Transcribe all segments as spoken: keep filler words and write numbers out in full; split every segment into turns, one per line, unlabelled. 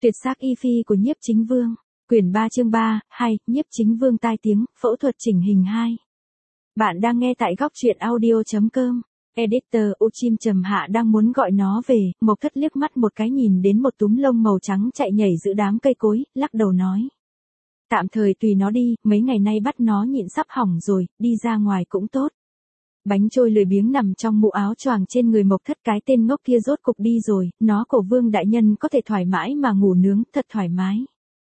Tuyệt sắc y phi của Nhiếp Chính Vương. Quyển ba chương ba, hai, Nhiếp Chính Vương tai tiếng, phẫu thuật chỉnh hình hai. Bạn đang nghe tại góc truyện audio chấm com. Editor Uchim Trầm Hạ đang muốn gọi nó về, Mộc Thất liếc mắt một cái nhìn đến một túm lông màu trắng chạy nhảy giữa đám cây cối, lắc đầu nói. Tạm thời tùy nó đi, mấy ngày nay bắt nó nhịn sắp hỏng rồi, đi ra ngoài cũng tốt. Bánh trôi lười biếng nằm trong mũ áo choàng trên người Mộc Thất, cái tên ngốc kia rốt cục đi rồi, nó của Vương đại nhân có thể thoải mái mà ngủ nướng, thật thoải mái.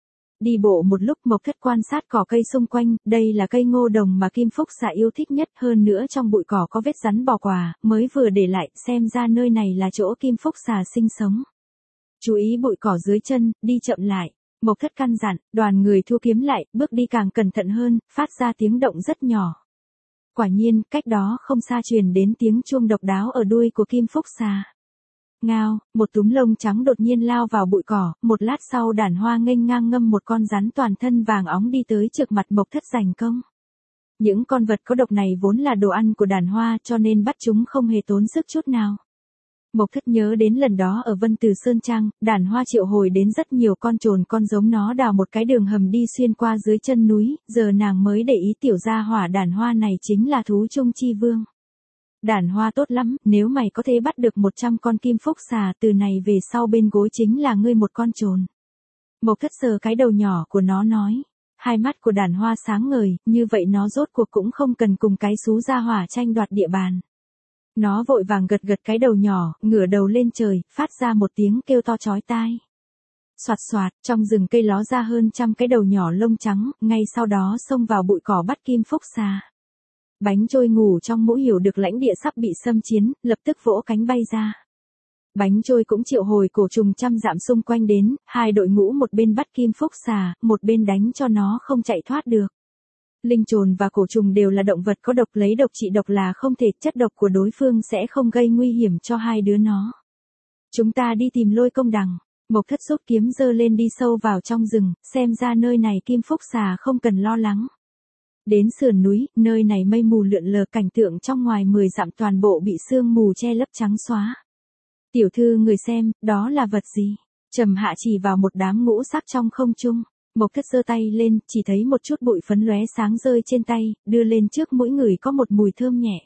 Đi bộ một lúc Mộc Thất quan sát cỏ cây xung quanh, đây là cây ngô đồng mà Kim Phúc Xà yêu thích nhất, hơn nữa trong bụi cỏ có vết rắn bò quà, mới vừa để lại, xem ra nơi này là chỗ Kim Phúc Xà sinh sống. Chú ý bụi cỏ dưới chân, đi chậm lại. Mộc Thất căn dặn, đoàn người thu kiếm lại, bước đi càng cẩn thận hơn, phát ra tiếng động rất nhỏ. Quả nhiên, cách đó không xa truyền đến tiếng chuông độc đáo ở đuôi của Kim Phúc Xà. Ngao, một túm lông trắng đột nhiên lao vào bụi cỏ, một lát sau Đàn Hoa nghênh ngang ngâm một con rắn toàn thân vàng óng đi tới trước mặt Mộc Thất giành công. Những con vật có độc này vốn là đồ ăn của Đàn Hoa cho nên bắt chúng không hề tốn sức chút nào. Mộc Thất nhớ đến lần đó ở Vân Từ Sơn Trang, Đàn Hoa triệu hồi đến rất nhiều con trồn con giống nó đào một cái đường hầm đi xuyên qua dưới chân núi, giờ nàng mới để ý tiểu gia hỏa Đàn Hoa này chính là thú chung chi vương. Đàn Hoa tốt lắm, nếu mày có thể bắt được một trăm con Kim Phúc Xà, từ này về sau bên gối chính là ngươi một con trồn. Mộc Thất sờ cái đầu nhỏ của nó nói. Hai mắt của Đàn Hoa sáng ngời, như vậy nó rốt cuộc cũng không cần cùng cái xú gia hỏa tranh đoạt địa bàn. Nó vội vàng gật gật cái đầu nhỏ, ngửa đầu lên trời, phát ra một tiếng kêu to chói tai. Soạt soạt, trong rừng cây ló ra hơn trăm cái đầu nhỏ lông trắng, ngay sau đó xông vào bụi cỏ bắt Kim Phúc Xà. Bánh trôi ngủ trong mũ hiểu được lãnh địa sắp bị xâm chiếm, lập tức vỗ cánh bay ra. Bánh trôi cũng triệu hồi cổ trùng trăm dặm xung quanh đến, hai đội ngũ một bên bắt Kim Phúc Xà, một bên đánh cho nó không chạy thoát được. Linh trồn và cổ trùng đều là động vật có độc, lấy độc trị độc là không thể, chất độc của đối phương sẽ không gây nguy hiểm cho hai đứa nó. Chúng ta đi tìm Lôi Công Đằng. Mộc Thất rút kiếm giơ lên đi sâu vào trong rừng, xem ra nơi này Kim Phúc Xà không cần lo lắng. Đến sườn núi, nơi này mây mù lượn lờ, cảnh tượng trong ngoài mười dặm toàn bộ bị sương mù che lấp trắng xóa. Tiểu thư người xem, đó là vật gì? Trầm Hạ chỉ vào một đám ngũ sắc trong không trung. Mộc Thất giơ tay lên, chỉ thấy một chút bụi phấn lóe sáng rơi trên tay, đưa lên trước mỗi người có một mùi thơm nhẹ.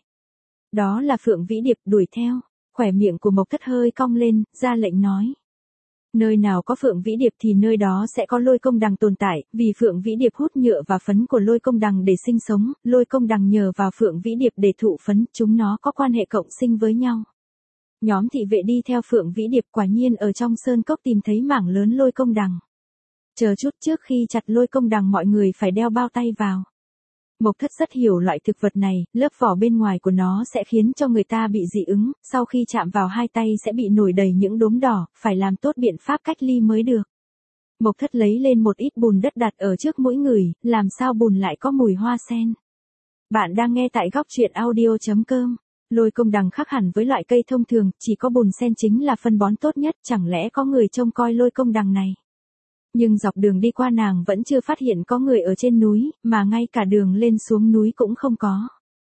Đó là Phượng Vĩ Điệp, đuổi theo. Khỏe miệng của Mộc Thất hơi cong lên, ra lệnh nói. Nơi nào có Phượng Vĩ Điệp thì nơi đó sẽ có Lôi Công Đằng tồn tại, vì Phượng Vĩ Điệp hút nhựa và phấn của Lôi Công Đằng để sinh sống, Lôi Công Đằng nhờ vào Phượng Vĩ Điệp để thụ phấn, chúng nó có quan hệ cộng sinh với nhau. Nhóm thị vệ đi theo Phượng Vĩ Điệp, quả nhiên ở trong sơn cốc tìm thấy mảng lớn Lôi Công Đằng. Chờ chút, trước khi chặt Lôi Công Đằng mọi người phải đeo bao tay vào. Mộc Thất rất hiểu loại thực vật này, lớp vỏ bên ngoài của nó sẽ khiến cho người ta bị dị ứng, sau khi chạm vào hai tay sẽ bị nổi đầy những đốm đỏ, phải làm tốt biện pháp cách ly mới được. Mộc Thất lấy lên một ít bùn đất đặt ở trước mỗi người, làm sao bùn lại có mùi hoa sen. Bạn đang nghe tại góc truyện audio chấm com. Lôi Công Đằng khác hẳn với loại cây thông thường, chỉ có bùn sen chính là phân bón tốt nhất, chẳng lẽ có người trông coi Lôi Công Đằng này. Nhưng dọc đường đi qua nàng vẫn chưa phát hiện có người ở trên núi, mà ngay cả đường lên xuống núi cũng không có.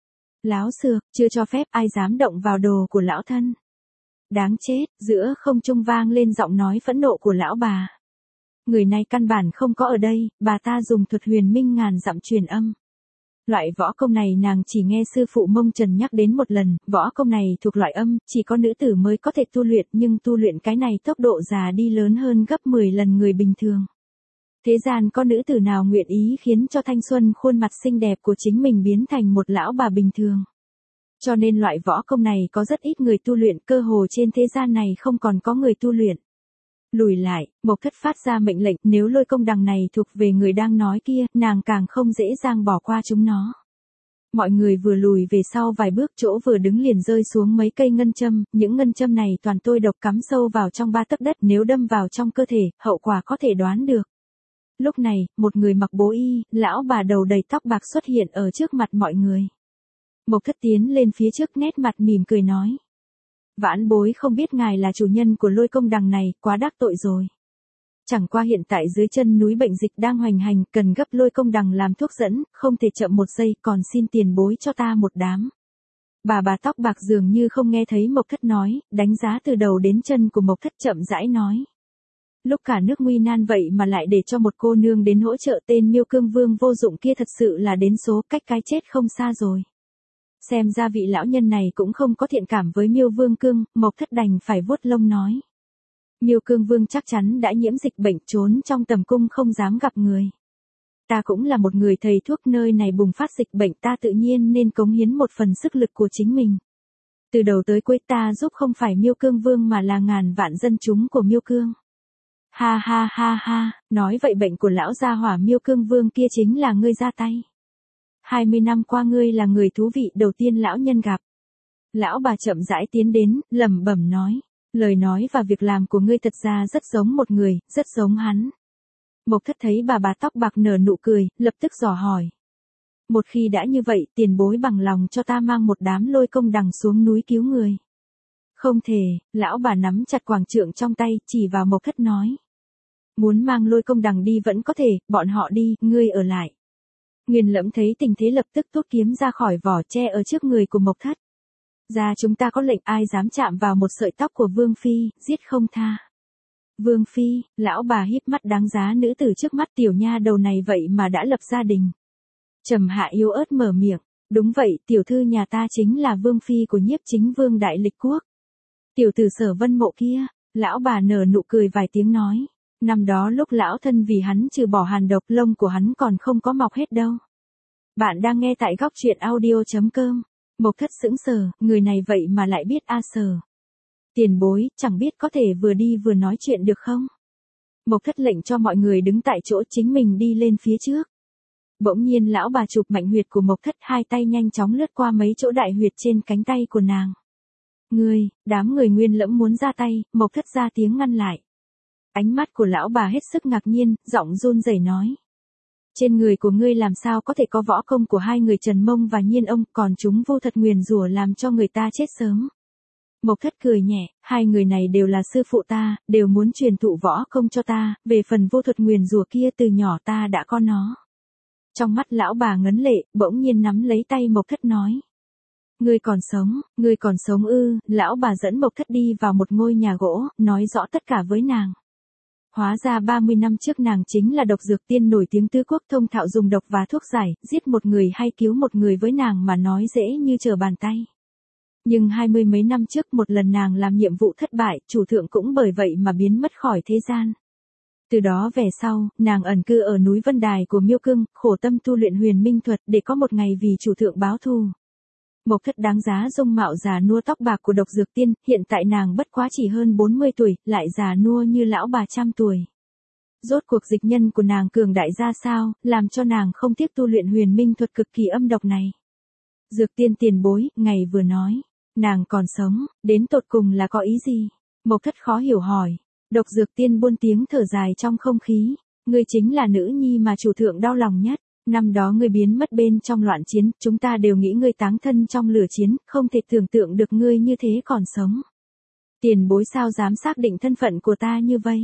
Láo xược, chưa cho phép ai dám động vào đồ của lão thân. Đáng chết, giữa không trung vang lên giọng nói phẫn nộ của lão bà. Người này căn bản không có ở đây, bà ta dùng thuật huyền minh ngàn dặm truyền âm. Loại võ công này nàng chỉ nghe sư phụ Mông Trần nhắc đến một lần, võ công này thuộc loại âm, chỉ có nữ tử mới có thể tu luyện, nhưng tu luyện cái này tốc độ già đi lớn hơn gấp mười lần người bình thường. Thế gian có nữ tử nào nguyện ý khiến cho thanh xuân khuôn mặt xinh đẹp của chính mình biến thành một lão bà bình thường. Cho nên loại võ công này có rất ít người tu luyện, cơ hồ trên thế gian này không còn có người tu luyện. Lùi lại, Mộc Thất phát ra mệnh lệnh, nếu Lôi Công Đằng này thuộc về người đang nói kia, nàng càng không dễ dàng bỏ qua chúng nó. Mọi người vừa lùi về sau vài bước, chỗ vừa đứng liền rơi xuống mấy cây ngân châm, những ngân châm này toàn tôi độc cắm sâu vào trong ba tấc đất, nếu đâm vào trong cơ thể, hậu quả có thể đoán được. Lúc này, một người mặc bố y, lão bà đầu đầy tóc bạc xuất hiện ở trước mặt mọi người. Mộc Thất tiến lên phía trước, nét mặt mỉm cười nói. Vãn bối không biết ngài là chủ nhân của Lôi Công Đằng này, quá đắc tội rồi. Chẳng qua hiện tại dưới chân núi bệnh dịch đang hoành hành, cần gấp Lôi Công Đằng làm thuốc dẫn, không thể chậm một giây, còn xin tiền bối cho ta một đám. Bà bà tóc bạc dường như không nghe thấy Mộc Thất nói, đánh giá từ đầu đến chân của Mộc Thất chậm rãi nói. Lúc cả nước nguy nan vậy mà lại để cho một cô nương đến hỗ trợ, tên Miêu Cương Vương vô dụng kia thật sự là đến số, cách cái chết không xa rồi. Xem ra vị lão nhân này cũng không có thiện cảm với Miêu Vương Cương, Mộc Thất đành phải vuốt lông nói. Miêu Cương Vương chắc chắn đã nhiễm dịch bệnh, trốn trong tầm cung không dám gặp người. Ta cũng là một người thầy thuốc, nơi này bùng phát dịch bệnh, ta tự nhiên nên cống hiến một phần sức lực của chính mình. Từ đầu tới cuối ta giúp không phải Miêu Cương Vương mà là ngàn vạn dân chúng của Miêu Cương. Ha ha ha ha, nói vậy bệnh của lão gia hỏa Miêu Cương Vương kia chính là ngươi ra tay. hai mươi năm qua ngươi là người thú vị đầu tiên lão nhân gặp. Lão bà chậm rãi tiến đến, lẩm bẩm nói. Lời nói và việc làm của ngươi thật ra rất giống một người, rất giống hắn. Mộc Thất thấy bà bà tóc bạc nở nụ cười, lập tức dò hỏi. Một khi đã như vậy, tiền bối bằng lòng cho ta mang một đám lôi công đằng xuống núi cứu người. Không thể, lão bà nắm chặt quảng trượng trong tay, chỉ vào Mộc Thất nói. Muốn mang lôi công đằng đi vẫn có thể, bọn họ đi, ngươi ở lại. Nguyên Lẫm thấy tình thế lập tức rút kiếm ra khỏi vỏ, che ở trước người của Mộc Thất. Ra chúng ta có lệnh, ai dám chạm vào một sợi tóc của Vương Phi, giết không tha. Vương Phi, lão bà híp mắt đáng giá nữ tử trước mắt, tiểu nha đầu này vậy mà đã lập gia đình. Trầm Hạ yếu ớt mở miệng, đúng vậy, tiểu thư nhà ta chính là Vương Phi của Nhiếp Chính Vương Đại Lịch Quốc. Tiểu tử Sở Vân Mộ kia, lão bà nở nụ cười vài tiếng nói, năm đó lúc lão thân vì hắn trừ bỏ hàn độc, lông của hắn còn không có mọc hết đâu. Bạn đang nghe tại góc truyện audio chấm com. Mộc Thất sững sờ, người này vậy mà lại biết a Sở. Tiền bối, chẳng biết có thể vừa đi vừa nói chuyện được không? Mộc Thất lệnh cho mọi người đứng tại chỗ, chính mình đi lên phía trước. Bỗng nhiên lão bà chụp mạnh huyệt của Mộc Thất, hai tay nhanh chóng lướt qua mấy chỗ đại huyệt trên cánh tay của nàng. Ngươi, đám người Nguyên Lẫm muốn ra tay, Mộc Thất ra tiếng ngăn lại. Ánh mắt của lão bà hết sức ngạc nhiên, giọng run rẩy nói. Trên người của ngươi làm sao có thể có võ công của hai người Trần Mông và Nhiên Ông, còn chúng vô thật nguyền rủa làm cho người ta chết sớm. Mộc Thất cười nhẹ, hai người này đều là sư phụ ta, đều muốn truyền thụ võ công cho ta, về phần vô thuật nguyền rủa kia từ nhỏ ta đã có nó. Trong mắt lão bà ngấn lệ, bỗng nhiên nắm lấy tay Mộc Thất nói. Ngươi còn sống, ngươi còn sống ư, lão bà dẫn Mộc Thất đi vào một ngôi nhà gỗ, nói rõ tất cả với nàng. Hóa ra ba mươi năm trước nàng chính là độc dược tiên nổi tiếng tứ quốc, thông thạo dùng độc và thuốc giải, giết một người hay cứu một người với nàng mà nói dễ như trở bàn tay. Nhưng hai mươi mấy năm trước một lần nàng làm nhiệm vụ thất bại, chủ thượng cũng bởi vậy mà biến mất khỏi thế gian. Từ đó về sau, nàng ẩn cư ở núi Vân Đài của Miêu Cương, khổ tâm tu luyện huyền minh thuật để có một ngày vì chủ thượng báo thù. Mộc Thất đáng giá dung mạo già nua tóc bạc của độc dược tiên, hiện tại nàng bất quá chỉ hơn bốn mươi tuổi, lại già nua như lão bà trăm tuổi. Rốt cuộc dịch nhân của nàng cường đại ra sao, làm cho nàng không tiếc tu luyện huyền minh thuật cực kỳ âm độc này. Dược tiên tiền bối, ngày vừa nói, nàng còn sống, đến tột cùng là có ý gì? Mộc Thất khó hiểu hỏi. Độc dược tiên buôn tiếng thở dài trong không khí, ngươi chính là nữ nhi mà chủ thượng đau lòng nhất. Năm đó ngươi biến mất bên trong loạn chiến, chúng ta đều nghĩ ngươi táng thân trong lửa chiến, không thể tưởng tượng được ngươi như thế còn sống. Tiền bối sao dám xác định thân phận của ta như vậy?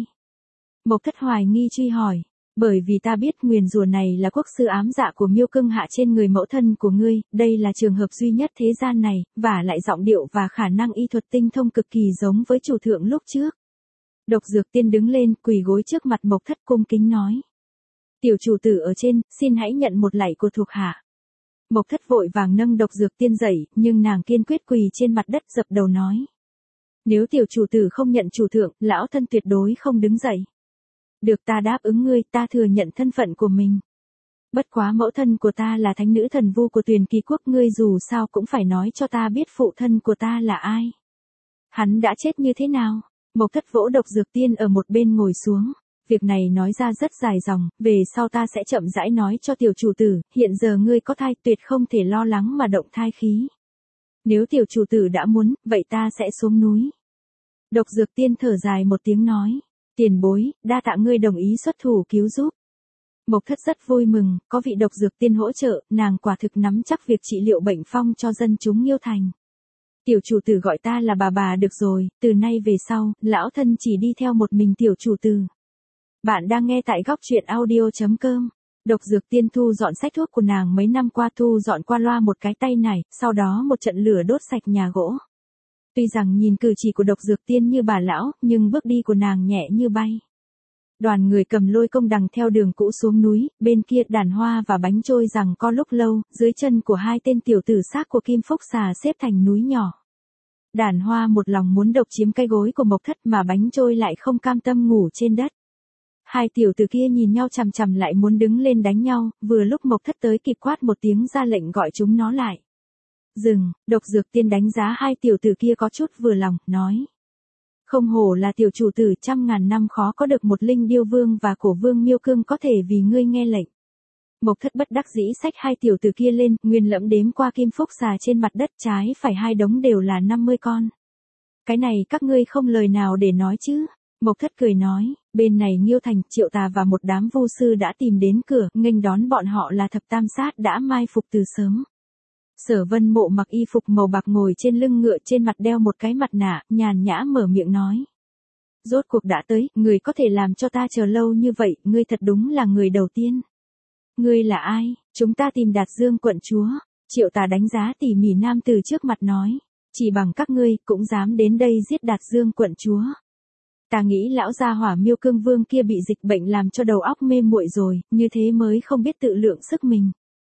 Mộc Thất hoài nghi truy hỏi, bởi vì ta biết nguyền rủa này là quốc sư ám dạ của Miêu Cương hạ trên người mẫu thân của ngươi, đây là trường hợp duy nhất thế gian này, và lại giọng điệu và khả năng y thuật tinh thông cực kỳ giống với chủ thượng lúc trước. Độc dược tiên đứng lên, quỳ gối trước mặt Mộc Thất cung kính nói. Tiểu chủ tử ở trên, xin hãy nhận một lạy của thuộc hạ. Mộc Thất vội vàng nâng độc dược tiên dậy, nhưng nàng kiên quyết quỳ trên mặt đất dập đầu nói. Nếu tiểu chủ tử không nhận chủ thượng, lão thân tuyệt đối không đứng dậy. Được, ta đáp ứng ngươi, ta thừa nhận thân phận của mình. Bất quá mẫu thân của ta là thánh nữ thần vu của Tuyền Kỳ Quốc, ngươi dù sao cũng phải nói cho ta biết phụ thân của ta là ai. Hắn đã chết như thế nào? Mộc Thất vỗ độc dược tiên ở một bên ngồi xuống. Việc này nói ra rất dài dòng, về sau ta sẽ chậm rãi nói cho tiểu chủ tử, hiện giờ ngươi có thai tuyệt không thể lo lắng mà động thai khí. Nếu tiểu chủ tử đã muốn, vậy ta sẽ xuống núi. Độc dược tiên thở dài một tiếng nói, tiền bối, đa tạ ngươi đồng ý xuất thủ cứu giúp. Mộc Thất rất vui mừng, có vị độc dược tiên hỗ trợ, nàng quả thực nắm chắc việc trị liệu bệnh phong cho dân chúng Nghiêu Thành. Tiểu chủ tử gọi ta là bà bà được rồi, từ nay về sau, lão thân chỉ đi theo một mình tiểu chủ tử. Bạn đang nghe tại góc truyện audio chấm com. Độc dược tiên thu dọn sách thuốc của nàng mấy năm qua, thu dọn qua loa một cái tay này, sau đó một trận lửa đốt sạch nhà gỗ. Tuy rằng nhìn cử chỉ của độc dược tiên như bà lão, nhưng bước đi của nàng nhẹ như bay. Đoàn người cầm lôi công đằng theo đường cũ xuống núi, bên kia đàn hoa và bánh trôi rằng có lúc lâu, dưới chân của hai tên tiểu tử xác của Kim Phúc Xà xếp thành núi nhỏ. Đàn hoa một lòng muốn độc chiếm cái gối của Mộc Thất mà bánh trôi lại không cam tâm ngủ trên đất. Hai tiểu tử kia nhìn nhau chằm chằm lại muốn đứng lên đánh nhau, vừa lúc Mộc Thất tới kịp quát một tiếng ra lệnh gọi chúng nó lại. Dừng, Độc Dược Tiên đánh giá hai tiểu tử kia có chút vừa lòng, nói. Không hổ là tiểu chủ tử, trăm ngàn năm khó có được một linh điêu vương và cổ vương Miêu Cương có thể vì ngươi nghe lệnh. Mộc Thất bất đắc dĩ xách hai tiểu tử kia lên, nguyên lẫm đếm qua Kim Phúc Xà trên mặt đất, trái phải hai đống đều là năm mươi con. Cái này các ngươi không lời nào để nói chứ? Mộc Thất cười nói, bên này Nghiêu Thành, Triệu Tà và một đám vu sư đã tìm đến cửa, nghênh đón bọn họ là thập tam sát đã mai phục từ sớm. Sở Vân Mộ mặc y phục màu bạc ngồi trên lưng ngựa, trên mặt đeo một cái mặt nạ, nhàn nhã mở miệng nói. Rốt cuộc đã tới, người có thể làm cho ta chờ lâu như vậy, ngươi thật đúng là người đầu tiên. Ngươi là ai? Chúng ta tìm Đạt Dương quận chúa. Triệu Tà đánh giá tỉ mỉ nam từ trước mặt nói. Chỉ bằng các ngươi, cũng dám đến đây giết Đạt Dương quận chúa. Ta nghĩ lão gia hỏa Miêu Cương Vương kia bị dịch bệnh làm cho đầu óc mê muội rồi, như thế mới không biết tự lượng sức mình.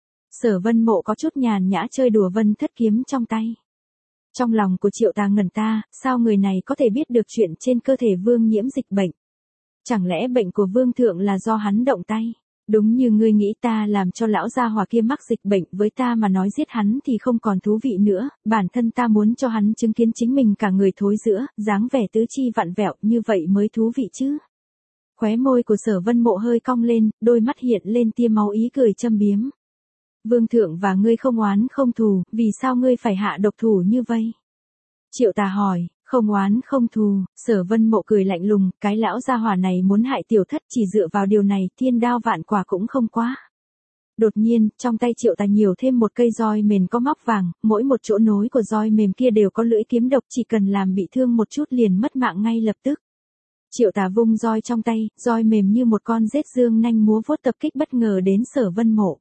Sở Vân Mộ có chút nhàn nhã chơi đùa Vân Thất kiếm trong tay. Trong lòng của Triệu Tà ngẩn ta, sao người này có thể biết được chuyện trên cơ thể Vương nhiễm dịch bệnh? Chẳng lẽ bệnh của Vương thượng là do hắn động tay? Đúng như ngươi nghĩ, ta làm cho lão gia hỏa kia mắc dịch bệnh, với ta mà nói giết hắn thì không còn thú vị nữa, bản thân ta muốn cho hắn chứng kiến chính mình cả người thối rữa, dáng vẻ tứ chi vặn vẹo, như vậy mới thú vị chứ. Khóe môi của Sở Vân Mộ hơi cong lên, đôi mắt hiện lên tia máu ý cười châm biếm. Vương thượng và ngươi không oán không thù, vì sao ngươi phải hạ độc thủ như vậy? Triệu Tà hỏi. Không oán không thù, Sở Vân Mộ cười lạnh lùng, cái lão gia hỏa này muốn hại tiểu thất, chỉ dựa vào điều này, thiên đao vạn quả cũng không quá. Đột nhiên, trong tay Triệu Tà nhiều thêm một cây roi mềm có móc vàng, mỗi một chỗ nối của roi mềm kia đều có lưỡi kiếm độc, chỉ cần làm bị thương một chút liền mất mạng ngay lập tức. Triệu Tà vung roi trong tay, roi mềm như một con rết dương nanh múa vuốt tập kích bất ngờ đến Sở Vân Mộ.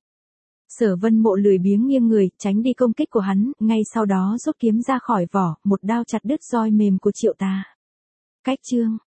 Sở Vân Mộ lười biếng nghiêng người, tránh đi công kích của hắn, ngay sau đó rút kiếm ra khỏi vỏ, một đao chặt đứt roi mềm của Triệu Tà. Cách chương